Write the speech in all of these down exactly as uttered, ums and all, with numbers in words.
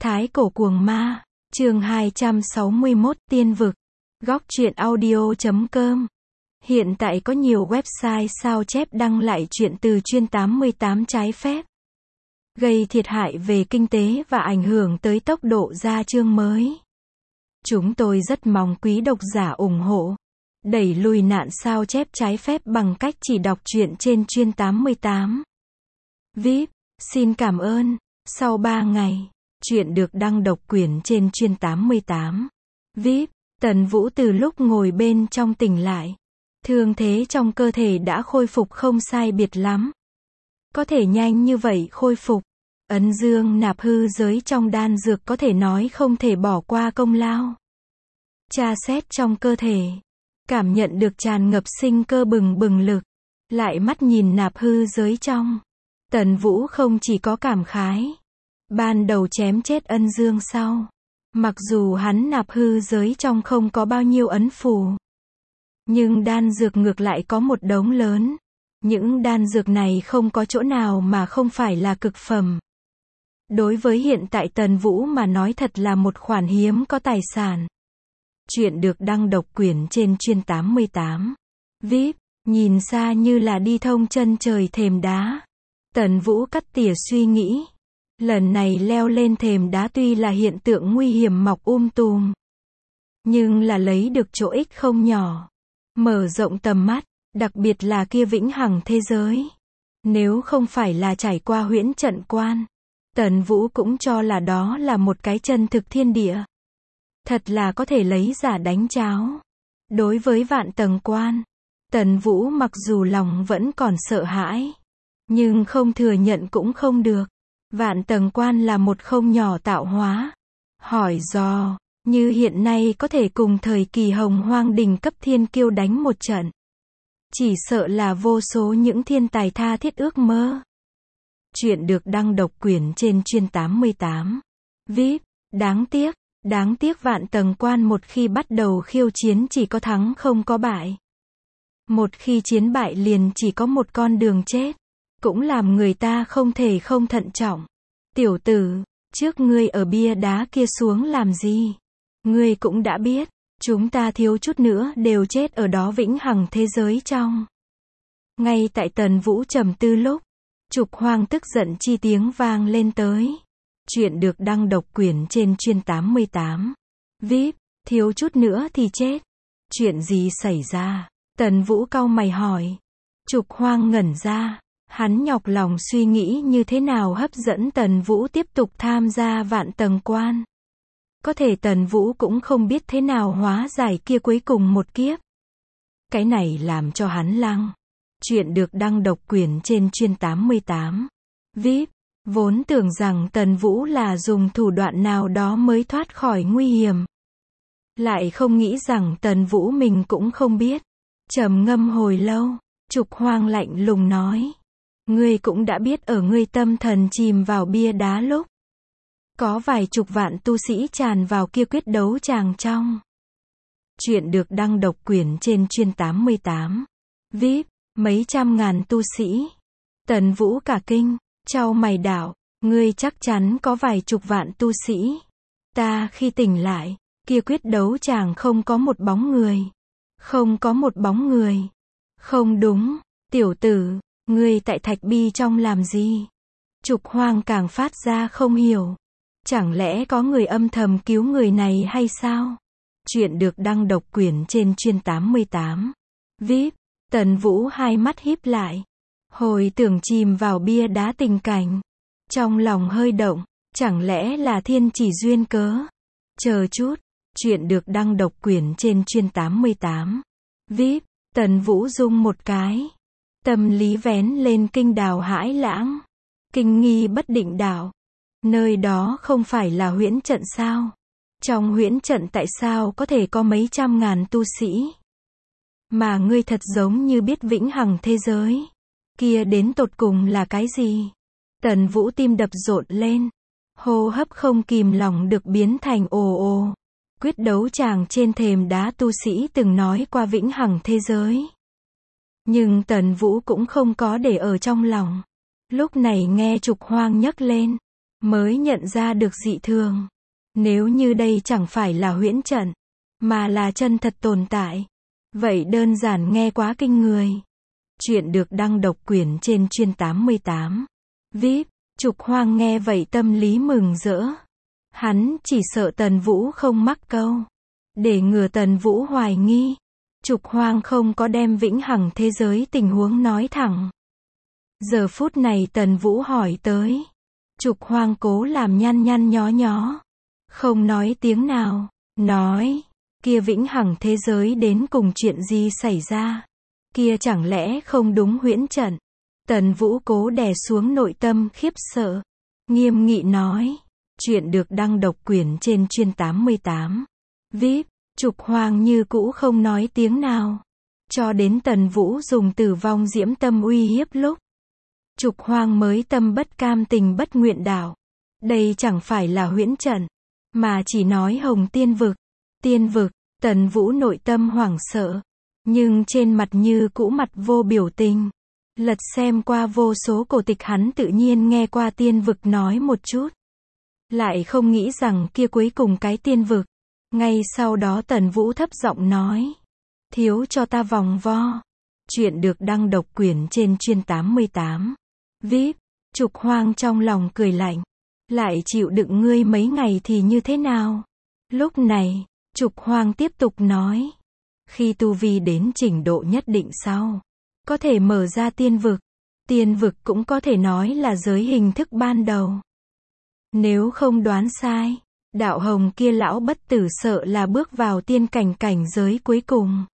Thái cổ cuồng ma, chương hai trăm sáu mươi mốt, tiên vực. Góc truyện audio chấm com. Hiện tại có nhiều website sao chép đăng lại truyện từ chuyên tám mươi tám trái phép, gây thiệt hại về kinh tế và ảnh hưởng tới tốc độ ra chương mới. Chúng tôi rất mong quý độc giả ủng hộ, đẩy lùi nạn sao chép trái phép bằng cách chỉ đọc truyện trên chuyên tám mươi tám. vê i pê, xin cảm ơn. Sau ba ngày, truyện được đăng độc quyền trên chuyên tám mươi tám. vê i pê, Tần Vũ từ lúc ngồi bên trong tỉnh lại. Thương thế trong cơ thể đã khôi phục không sai biệt lắm. Có thể nhanh như vậy khôi phục. Ấn dương nạp hư giới trong đan dược có thể nói không thể bỏ qua công lao. Tra xét trong cơ thể, cảm nhận được tràn ngập sinh cơ bừng bừng lực. Lại mắt nhìn nạp hư giới trong. Tần Vũ không chỉ có cảm khái. Ban đầu chém chết ân dương sau. Mặc dù hắn nạp hư giới trong không có bao nhiêu ấn phù, nhưng đan dược ngược lại có một đống lớn. Những đan dược này không có chỗ nào mà không phải là cực phẩm. Đối với hiện tại Tần Vũ mà nói thật là một khoản hiếm có tài sản. Chuyện được đăng độc quyền trên chuyên tám mươi tám. vê i pê, nhìn xa như là đi thông chân trời thềm đá. Tần Vũ cắt tỉa suy nghĩ. Lần này leo lên thềm đá tuy là hiện tượng nguy hiểm mọc um tùm, nhưng là lấy được chỗ ích không nhỏ. Mở rộng tầm mắt, đặc biệt là kia vĩnh hằng thế giới. Nếu không phải là trải qua huyễn trận quan, Tần Vũ cũng cho là đó là một cái chân thực thiên địa. Thật là có thể lấy giả đánh cháo. Đối với vạn tầng quan, Tần Vũ mặc dù lòng vẫn còn sợ hãi, nhưng không thừa nhận cũng không được. Vạn tầng quan là một không nhỏ tạo hóa. Hỏi dò, như hiện nay có thể cùng thời kỳ hồng hoang đỉnh cấp thiên kiêu đánh một trận. Chỉ sợ là vô số những thiên tài tha thiết ước mơ. Chuyện được đăng độc quyền trên chuyên tám mươi tám. vê i pê, đáng tiếc, đáng tiếc vạn tầng quan một khi bắt đầu khiêu chiến chỉ có thắng không có bại. Một khi chiến bại liền chỉ có một con đường chết. Cũng làm người ta không thể không thận trọng. Tiểu tử, trước ngươi ở bia đá kia xuống làm gì? Ngươi cũng đã biết, chúng ta thiếu chút nữa đều chết ở đó vĩnh hằng thế giới trong. Ngay tại Tần Vũ trầm tư lúc, Trục Hoang tức giận chi tiếng vang lên tới. Chuyện được đăng độc quyền trên chuyên tám mươi tám. vê i pê, thiếu chút nữa thì chết. Chuyện gì xảy ra? Tần Vũ cau mày hỏi. Trục Hoang ngẩn ra. Hắn nhọc lòng suy nghĩ như thế nào hấp dẫn Tần Vũ tiếp tục tham gia vạn tầng quan. Có thể Tần Vũ cũng không biết thế nào hóa giải kia cuối cùng một kiếp. Cái này làm cho hắn lăng. Chuyện được đăng độc quyền trên chuyên tám mươi tám. vê i pê, vốn tưởng rằng Tần Vũ là dùng thủ đoạn nào đó mới thoát khỏi nguy hiểm. Lại không nghĩ rằng Tần Vũ mình cũng không biết. Trầm ngâm hồi lâu, Trục Hoang lạnh lùng nói. Ngươi cũng đã biết ở ngươi tâm thần chìm vào bia đá lúc. Có vài chục vạn tu sĩ tràn vào kia quyết đấu tràng trong. Chuyện được đăng độc quyền trên chuyên tám mươi tám. vê i pê, mấy trăm ngàn tu sĩ. Tần Vũ cả kinh, chau mày đạo, ngươi chắc chắn có vài chục vạn tu sĩ. Ta khi tỉnh lại, kia quyết đấu tràng không có một bóng người. Không có một bóng người. Không đúng, tiểu tử. Ngươi tại thạch bi trong làm gì? Trục Hoang càng phát ra không hiểu. Chẳng lẽ có người âm thầm cứu người này hay sao? Chuyện được đăng độc quyền trên chuyên tám mươi tám. vê i pê, Tần Vũ hai mắt híp lại. Hồi tưởng chìm vào bia đá tình cảnh. Trong lòng hơi động, chẳng lẽ là thiên chỉ duyên cớ? Chờ chút, chuyện được đăng độc quyền trên chuyên tám mươi tám. vê i pê, Tần Vũ rung một cái. Tâm lý vén lên kinh đào hãi lãng. Kinh nghi bất định đạo. Nơi đó không phải là huyễn trận sao? Trong huyễn trận tại sao có thể có mấy trăm ngàn tu sĩ? Mà ngươi thật giống như biết vĩnh hằng thế giới. Kia đến tột cùng là cái gì? Tần Vũ tim đập rộn lên. Hô hấp không kìm lòng được biến thành ồ ồ. Quyết đấu tràng trên thềm đá tu sĩ từng nói qua vĩnh hằng thế giới. Nhưng Tần Vũ cũng không có để ở trong lòng. Lúc này nghe Trục Hoang nhắc lên. mới nhận ra được dị thường. Nếu như đây chẳng phải là huyễn trận, mà là chân thật tồn tại, vậy đơn giản nghe quá kinh người. Chuyện được đăng độc quyền trên chuyên tám mươi tám. vê i pê, Trục Hoang nghe vậy tâm lý mừng rỡ. Hắn chỉ sợ Tần Vũ không mắc câu. Để ngừa Tần Vũ hoài nghi, Trục Hoang không có đem vĩnh hằng thế giới tình huống nói thẳng. Giờ phút này Tần Vũ hỏi tới. Trục Hoang cố làm nhăn nhăn nhó nhó. Không nói tiếng nào. Nói, kia vĩnh hằng thế giới đến cùng chuyện gì xảy ra? Kia chẳng lẽ không đúng huyễn trận? Tần Vũ cố đè xuống nội tâm khiếp sợ. Nghiêm nghị nói. Chuyện được đăng độc quyền trên chuyên tám mươi tám. vê i pê, Trục Hoang như cũ không nói tiếng nào. Cho đến Tần Vũ dùng tử vong diễm tâm uy hiếp lúc, Trục Hoang mới tâm bất cam tình bất nguyện đảo. Đây chẳng phải là huyễn trận, mà chỉ nói Hồng Tiên Vực. Tiên Vực, Tần Vũ nội tâm hoảng sợ. Nhưng trên mặt như cũ mặt vô biểu tình. Lật xem qua vô số cổ tịch hắn tự nhiên nghe qua Tiên Vực nói một chút. Lại không nghĩ rằng kia cuối cùng cái Tiên Vực. Ngay sau đó Tần Vũ thấp giọng nói. Thiếu cho ta vòng vo. Chuyện được đăng độc quyền trên chuyên tám mươi tám. vê i pê, Trục Hoang trong lòng cười lạnh. Lại chịu đựng ngươi mấy ngày thì như thế nào? Lúc này, Trục Hoang tiếp tục nói. Khi tu vi đến trình độ nhất định sau, có thể mở ra tiên vực. Tiên vực cũng có thể nói là giới hình thức ban đầu. Nếu không đoán sai, đạo hồng kia lão bất tử sợ là bước vào tiên cảnh cảnh giới cuối cùng.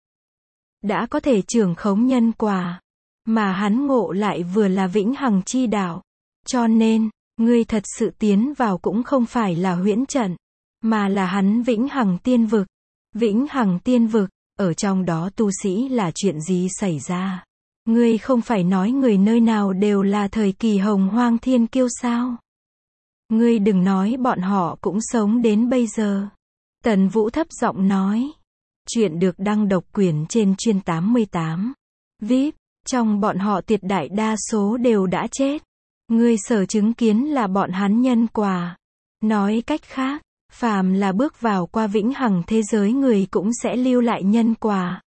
Đã có thể trưởng khống nhân quả, mà hắn ngộ lại vừa là vĩnh hằng chi đạo. Cho nên, ngươi thật sự tiến vào cũng không phải là huyễn trận, mà là hắn vĩnh hằng tiên vực. Vĩnh hằng tiên vực, ở trong đó tu sĩ là chuyện gì xảy ra? Ngươi không phải nói người nơi nào đều là thời kỳ hồng hoang thiên kiêu sao? Ngươi đừng nói bọn họ cũng sống đến bây giờ. Tần Vũ thấp giọng nói. Chuyện được đăng độc quyền trên chuyên tám mươi tám. vê i pê, trong bọn họ tuyệt đại đa số đều đã chết. Ngươi sở chứng kiến là bọn hắn nhân quả. Nói cách khác, phàm là bước vào qua vĩnh hằng thế giới người cũng sẽ lưu lại nhân quả.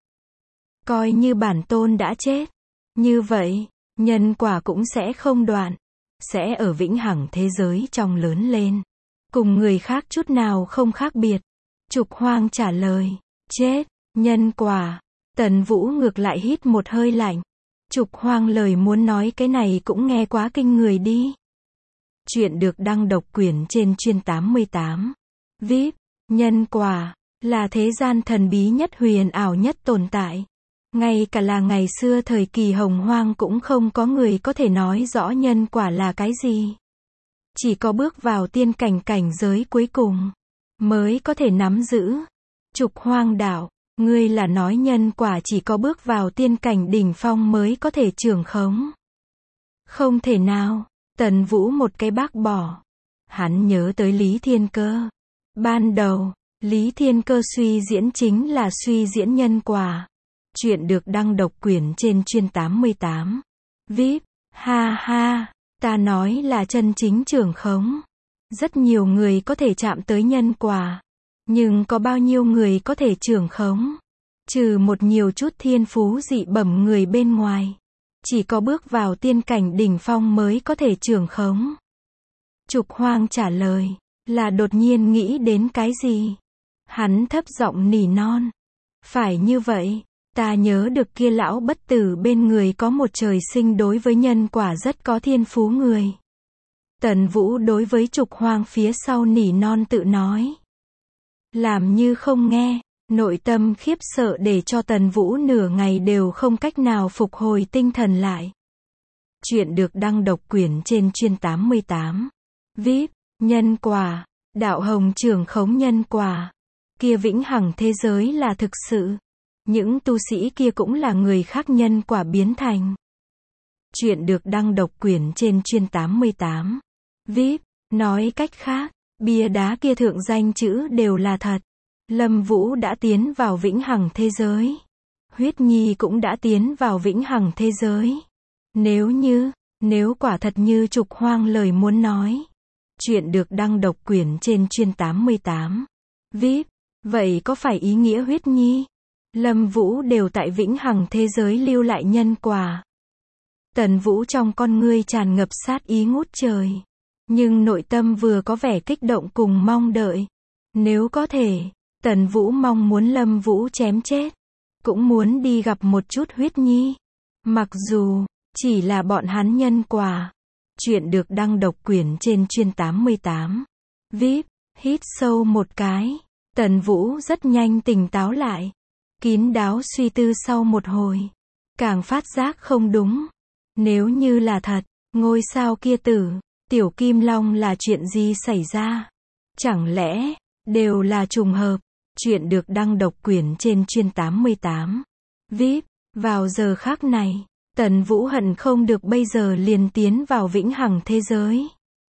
Coi như bản tôn đã chết. Như vậy, nhân quả cũng sẽ không đoạn. Sẽ ở vĩnh hằng thế giới trong lớn lên. Cùng người khác chút nào không khác biệt. Trục Hoang trả lời. Chết, nhân quả. Tần Vũ ngược lại hít một hơi lạnh. Trục Hoang lời muốn nói cái này cũng nghe quá kinh người đi. Chuyện được đăng độc quyền trên chuyên tám mươi tám. vê i pê, nhân quả, là thế gian thần bí nhất huyền ảo nhất tồn tại. Ngay cả là ngày xưa thời kỳ hồng hoang cũng không có người có thể nói rõ nhân quả là cái gì. Chỉ có bước vào tiên cảnh cảnh giới cuối cùng, mới có thể nắm giữ. Trục Hoang đạo, ngươi là nói nhân quả chỉ có bước vào tiên cảnh đỉnh phong mới có thể trưởng khống. Không thể nào, Tần Vũ một cái bác bỏ. Hắn nhớ tới Lý Thiên Cơ. Ban đầu, Lý Thiên Cơ suy diễn chính là suy diễn nhân quả. Chuyện được đăng độc quyền trên chuyên tám mươi tám. vê i pê, ha ha, ta nói là chân chính trưởng khống. Rất nhiều người có thể chạm tới nhân quả. Nhưng có bao nhiêu người có thể trưởng khống? Trừ một nhiều chút thiên phú dị bẩm người bên ngoài. Chỉ có bước vào tiên cảnh đỉnh phong mới có thể trưởng khống. Trục Hoang trả lời, là đột nhiên nghĩ đến cái gì? Hắn thấp giọng nỉ non. Phải như vậy, ta nhớ được kia lão bất tử bên người có một trời sinh đối với nhân quả rất có thiên phú người. Tần Vũ đối với Trục Hoang phía sau nỉ non tự nói. Làm như không nghe, nội tâm khiếp sợ để cho Tần Vũ nửa ngày đều không cách nào phục hồi tinh thần lại. Chuyện được đăng độc quyền trên chuyên tám mươi tám. vê i pê, nhân quả, đạo hồng trưởng khống nhân quả. Kia vĩnh hằng thế giới là thực sự. Những tu sĩ kia cũng là người khác nhân quả biến thành. Chuyện được đăng độc quyền trên chuyên tám mươi tám. vê i pê, nói cách khác, bia đá kia thượng danh chữ đều là thật. Lâm Vũ đã tiến vào vĩnh hằng thế giới. Huyết Nhi cũng đã tiến vào vĩnh hằng thế giới. Nếu như, nếu quả thật như Trục Hoang lời muốn nói, Chuyện được đăng độc quyền trên chuyên tám mươi tám. vê i pê. Vậy có phải ý nghĩa Huyết Nhi, Lâm Vũ đều tại vĩnh hằng thế giới lưu lại nhân quả? Tần Vũ trong con ngươi tràn ngập sát ý ngút trời. Nhưng nội tâm vừa có vẻ kích động cùng mong đợi. Nếu có thể, Tần Vũ mong muốn Lâm Vũ chém chết. Cũng muốn đi gặp một chút Huyết Nhi. Mặc dù, chỉ là bọn hắn nhân quả. Chuyện được đăng độc quyền trên chuyên tám mươi tám. vê i pê. Hít sâu một cái. Tần Vũ rất nhanh tỉnh táo lại. Kín đáo suy tư sau một hồi. Càng phát giác không đúng. Nếu như là thật, ngôi sao kia tử, Tiểu Kim Long là chuyện gì xảy ra? Chẳng lẽ, đều là trùng hợp? Chuyện được đăng độc quyền trên chuyên tám mươi tám. vê i pê. Vào giờ khắc này, Tần Vũ hận không được bây giờ liền tiến vào vĩnh hằng thế giới.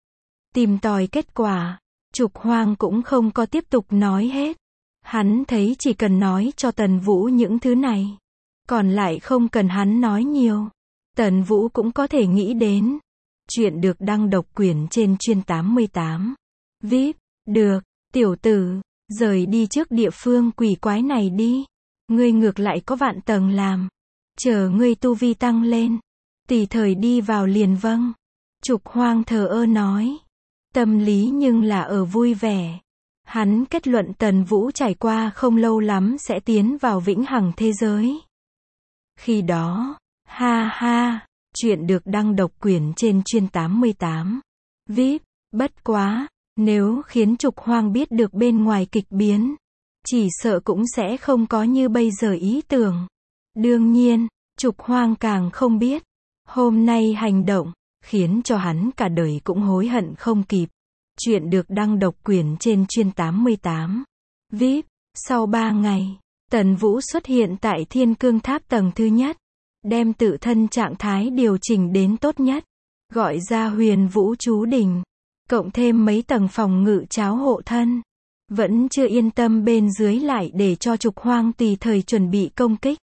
Tìm tòi kết quả. Trục Hoang cũng không có tiếp tục nói hết. Hắn thấy chỉ cần nói cho Tần Vũ những thứ này. Còn lại không cần hắn nói nhiều. Tần Vũ cũng có thể nghĩ đến. Chuyện được đăng độc quyền trên chuyên tám mươi tám. vê i pê. Được, tiểu tử, rời đi trước địa phương quỷ quái này đi. Ngươi ngược lại có vạn tầng làm. Chờ ngươi tu vi tăng lên. Tùy thời đi vào liền vâng. Trục Hoang thờ ơ nói. Tâm lý nhưng là ở vui vẻ. Hắn kết luận Tần Vũ trải qua không lâu lắm sẽ tiến vào vĩnh hằng thế giới. Khi đó, ha ha, chuyện được đăng độc quyền trên chuyên tám mươi tám. vê i pê. Bất quá, nếu khiến Trục Hoang biết được bên ngoài kịch biến, chỉ sợ cũng sẽ không có như bây giờ ý tưởng. Đương nhiên, Trục Hoang càng không biết. Hôm nay hành động, khiến cho hắn cả đời cũng hối hận không kịp. Chuyện được đăng độc quyền trên chuyên tám mươi tám. vê i pê. Sau ba ngày, Tần Vũ xuất hiện tại Thiên Cương Tháp tầng thứ nhất. Đem tự thân trạng thái điều chỉnh đến tốt nhất. Gọi ra Huyền Vũ Chú Đỉnh. Cộng thêm mấy tầng phòng ngự cháo hộ thân. Vẫn chưa yên tâm bên dưới lại để cho Trục Hoang tùy thời chuẩn bị công kích.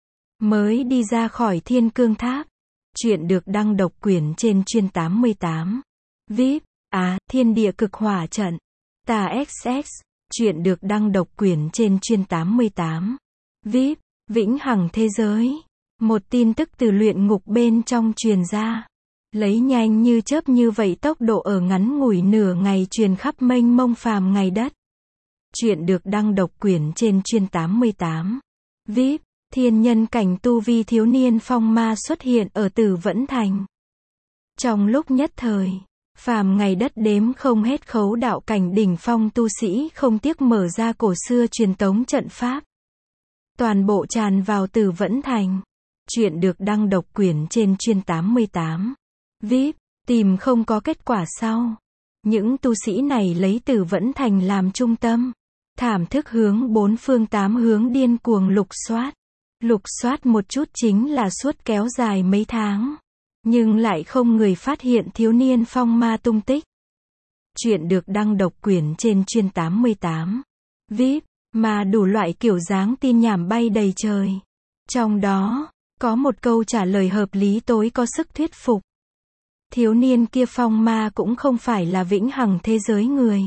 Mới đi ra khỏi Thiên Cương Tháp. Chuyện được đăng độc quyền trên chuyên tám mươi tám. vê i pê. À, Thiên Địa Cực Hỏa Trận. Tà ích ích. Chuyện được đăng độc quyền trên chuyên tám mươi tám. vê i pê. Vĩnh hằng thế giới. Một tin tức từ luyện ngục bên trong truyền ra. Lấy nhanh như chớp như vậy tốc độ ở ngắn ngủi nửa ngày truyền khắp mênh mông phàm ngày đất. Chuyện được đăng độc quyền trên chuyên tám mươi tám. vê i pê. Thiên nhân cảnh tu vi thiếu niên phong ma xuất hiện ở Tử Vẫn Thành. Trong lúc nhất thời, phàm ngày đất đếm không hết khấu đạo cảnh đỉnh phong tu sĩ không tiếc mở ra cổ xưa truyền tống trận pháp. Toàn bộ tràn vào Tử Vẫn Thành. Chuyện được đăng độc quyền trên chuyên tám mươi tám. vê i pê. Tìm không có kết quả sau. Những tu sĩ này lấy Tử Vẫn Thành làm trung tâm. Thảm thức hướng bốn phương tám hướng điên cuồng lục soát. Lục soát một chút chính là suốt kéo dài mấy tháng. Nhưng lại không người phát hiện thiếu niên phong ma tung tích. Chuyện được đăng độc quyền trên chuyên tám mươi tám. vê i pê. Mà đủ loại kiểu dáng tin nhảm bay đầy trời. Trong đó, có một câu trả lời hợp lý tối có sức thuyết phục. Thiếu niên kia phong ma cũng không phải là vĩnh hằng thế giới người.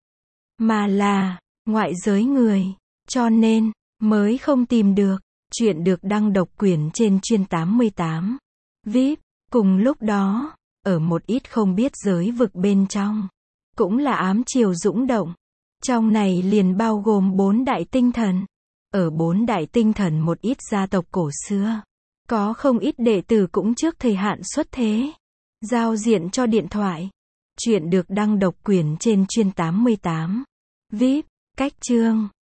Mà là, ngoại giới người. Cho nên, mới không tìm được. Chuyện được đăng độc quyền trên chuyên tám mươi tám. vê i pê. Cùng lúc đó, ở một ít không biết giới vực bên trong, cũng là ám triều dũng động. Trong này liền bao gồm bốn đại tinh thần. Ở bốn đại tinh thần một ít gia tộc cổ xưa. Có không ít đệ tử cũng trước thời hạn xuất thế. Giao diện cho điện thoại. Chuyện được đăng độc quyền trên chuyên tám mươi tám. vê i pê. Cách chương.